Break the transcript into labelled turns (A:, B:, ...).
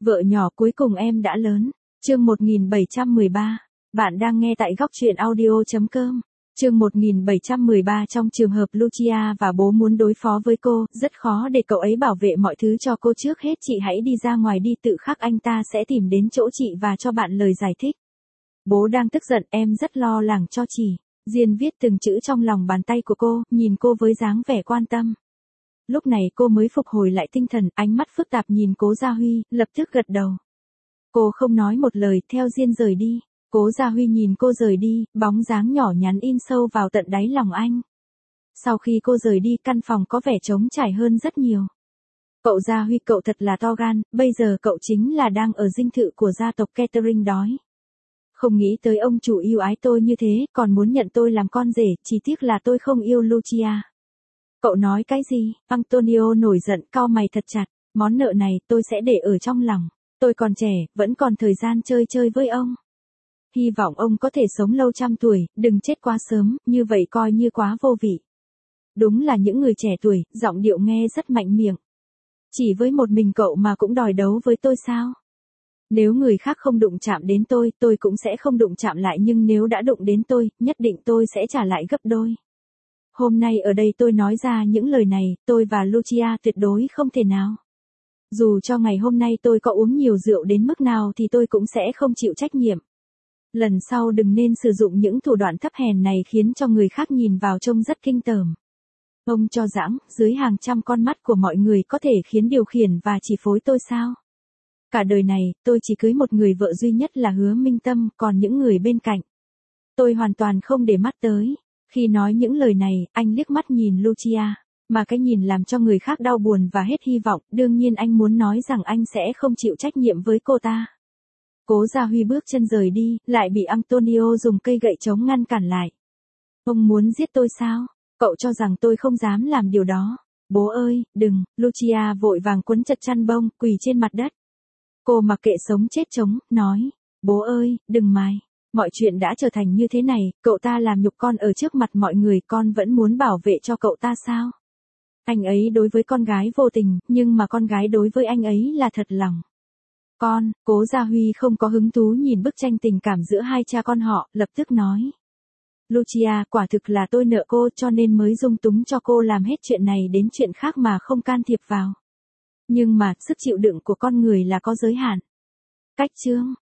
A: Vợ nhỏ cuối cùng em đã lớn. Chương 1713. Bạn đang nghe tại góc truyện audio.com. Chương 1713. Trong trường hợp Lucia và bố muốn đối phó với cô, rất khó để cậu ấy bảo vệ mọi thứ cho cô. Trước hết chị hãy đi ra ngoài đi, tự khắc anh ta sẽ tìm đến chỗ chị và cho bạn lời giải thích. Bố đang tức giận, em rất lo lắng cho chị. Diên viết từng chữ trong lòng bàn tay của cô, nhìn cô với dáng vẻ quan tâm. Lúc này cô mới phục hồi lại tinh thần, ánh mắt phức tạp nhìn Cố Gia Huy, lập tức gật đầu. Cô không nói một lời, theo Diên rời đi. Cố Gia Huy nhìn cô rời đi, bóng dáng nhỏ nhắn in sâu vào tận đáy lòng anh. Sau khi cô rời đi, căn phòng có vẻ trống trải hơn rất nhiều. Cậu Gia Huy, cậu thật là to gan, bây giờ cậu chính là đang ở dinh thự của gia tộc Catering đói. Không nghĩ tới ông chủ yêu ái tôi như thế, còn muốn nhận tôi làm con rể, chỉ tiếc là tôi không yêu Lucia. Cậu nói cái gì? Antonio nổi giận, cau mày thật chặt. Món nợ này tôi sẽ để ở trong lòng. Tôi còn trẻ, vẫn còn thời gian chơi chơi với ông. Hy vọng ông có thể sống lâu trăm tuổi, đừng chết quá sớm, như vậy coi như quá vô vị. Đúng là những người trẻ tuổi, giọng điệu nghe rất mạnh miệng. Chỉ với một mình cậu mà cũng đòi đấu với tôi sao? Nếu người khác không đụng chạm đến tôi cũng sẽ không đụng chạm lại, nhưng nếu đã đụng đến tôi, nhất định tôi sẽ trả lại gấp đôi. Hôm nay ở đây tôi nói ra những lời này, tôi và Lucia tuyệt đối không thể nào. Dù cho ngày hôm nay tôi có uống nhiều rượu đến mức nào thì tôi cũng sẽ không chịu trách nhiệm. Lần sau đừng nên sử dụng những thủ đoạn thấp hèn này khiến cho người khác nhìn vào trông rất kinh tởm. Ông cho rằng, dưới hàng trăm con mắt của mọi người có thể khiến điều khiển và chi phối tôi sao? Cả đời này, tôi chỉ cưới một người vợ duy nhất là Hứa Minh Tâm, còn những người bên cạnh, tôi hoàn toàn không để mắt tới. Khi nói những lời này, anh liếc mắt nhìn Lucia, mà cái nhìn làm cho người khác đau buồn và hết hy vọng, đương nhiên anh muốn nói rằng anh sẽ không chịu trách nhiệm với cô ta. Cố Gia Huy bước chân rời đi, lại bị Antonio dùng cây gậy chống ngăn cản lại. Ông muốn giết tôi sao? Cậu cho rằng tôi không dám làm điều đó. Bố ơi, đừng, Lucia vội vàng quấn chặt chăn bông, quỳ trên mặt đất. Cô mặc kệ sống chết chống, nói, bố ơi, đừng mài. Mọi chuyện đã trở thành như thế này, cậu ta làm nhục con ở trước mặt mọi người, con vẫn muốn bảo vệ cho cậu ta sao? Anh ấy đối với con gái vô tình, nhưng mà con gái đối với anh ấy là thật lòng. Cố Gia Huy không có hứng thú nhìn bức tranh tình cảm giữa hai cha con họ, lập tức nói. Lucia, quả thực là tôi nợ cô cho nên mới dung túng cho cô làm hết chuyện này đến chuyện khác mà không can thiệp vào. Nhưng mà, sức chịu đựng của con người là có giới hạn. Cách chương